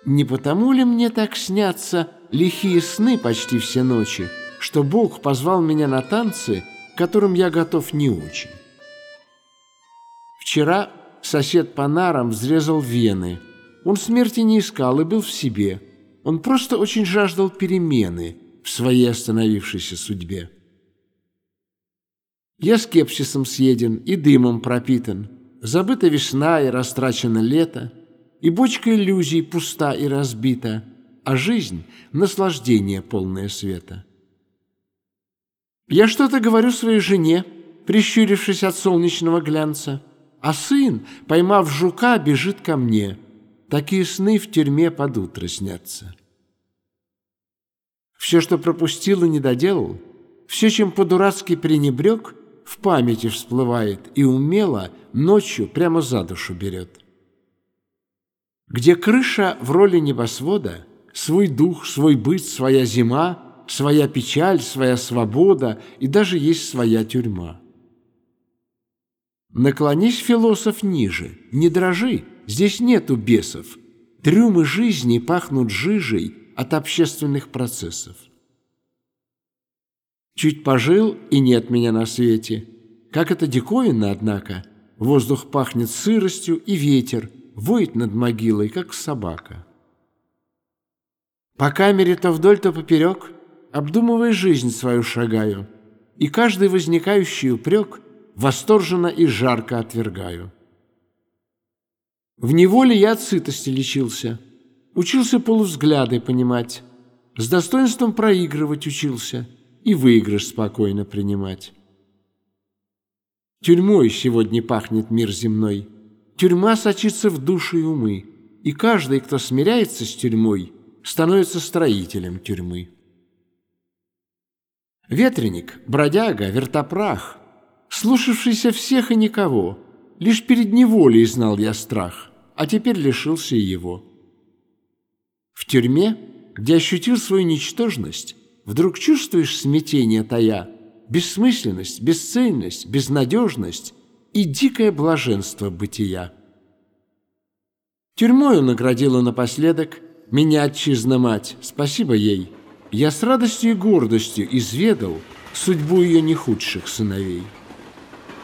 Не потому ли мне так снятся лихие сны почти все ночи, что Бог позвал меня на танцы, к которым я готов не очень? Вчера сосед по нарам взрезал вены. Он смерти не искал и был в себе. Он просто очень жаждал перемены в своей остановившейся судьбе. Я скепсисом съеден и дымом пропитан. Забыта весна и растрачено лето, и бочка иллюзий пуста и разбита, а жизнь — наслаждение, полное света. Я что-то говорю своей жене, прищурившись от солнечного глянца, а сын, поймав жука, бежит ко мне. Такие сны в тюрьме под утро снятся. Все, что пропустил и не доделал, все, чем по-дурацки пренебрег, в памяти всплывает и умело ночью прямо за душу берет. Где крыша в роли небосвода, свой дух, свой быт, своя зима, своя печаль, своя свобода и даже есть своя тюрьма. Наклонись, философ, ниже, не дрожи, здесь нету бесов. Трюмы жизни пахнут жижей от общественных процессов. Чуть пожил, и нет меня на свете. Как это диковинно, однако. Воздух пахнет сыростью, и ветер воет над могилой, как собака. По камере то вдоль, то поперек, обдумывая жизнь свою шагаю, и каждый возникающий упрек восторженно и жарко отвергаю. В неволе я от сытости лечился, учился полувзгляды понимать, с достоинством проигрывать учился и выигрыш спокойно принимать. Тюрьмой сегодня пахнет мир земной, тюрьма сочится в души и умы, и каждый, кто смиряется с тюрьмой, становится строителем тюрьмы. Ветреник, бродяга, вертопрах, слушавшийся всех и никого, лишь перед неволей знал я страх, а теперь лишился и его. В тюрьме, где ощутил свою ничтожность, вдруг чувствуешь смятение тая, бессмысленность, бесцельность, безнадежность и дикое блаженство бытия. Тюрьмою наградила напоследок меня отчизна-мать, спасибо ей. Я с радостью и гордостью изведал судьбу ее не худших сыновей.